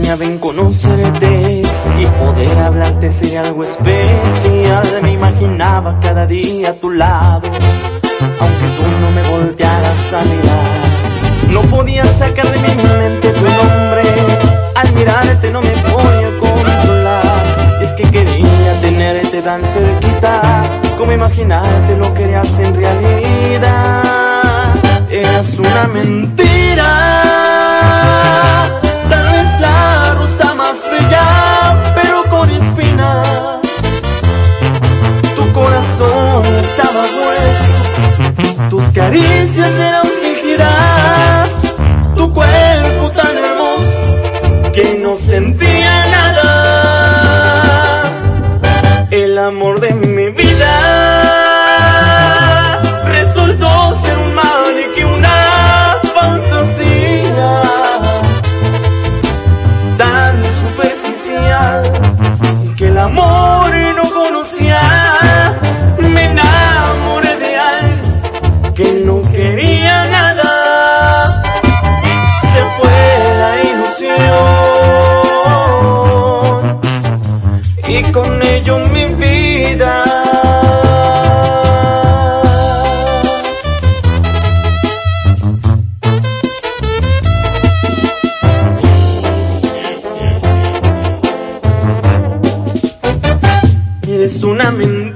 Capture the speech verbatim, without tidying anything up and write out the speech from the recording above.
soñaba en conocerte y poder hablarte sería algo especial. Me imaginaba cada día a tu lado, aunque tú no me voltearas a mirar. No podía sacar de mi mente tu nombre, al mirarte no me podía controlar. Y es que quería tenerte tan cerquita, como imaginarte lo querías en realidad. Eras una mentira, tal vez la rosa más bella, pero con espinas. Tu corazón estaba muerto, tus caricias eran fingidas, tu cuerpo tan hermoso que no sentía nada. El amor de mi vida resultó ser un maniquí, una fantasía tan superficial que el amor no conocía. Me enamoré de alguien que no quería nada, se fue la ilusión y con ello mi vida. Eres una mentira.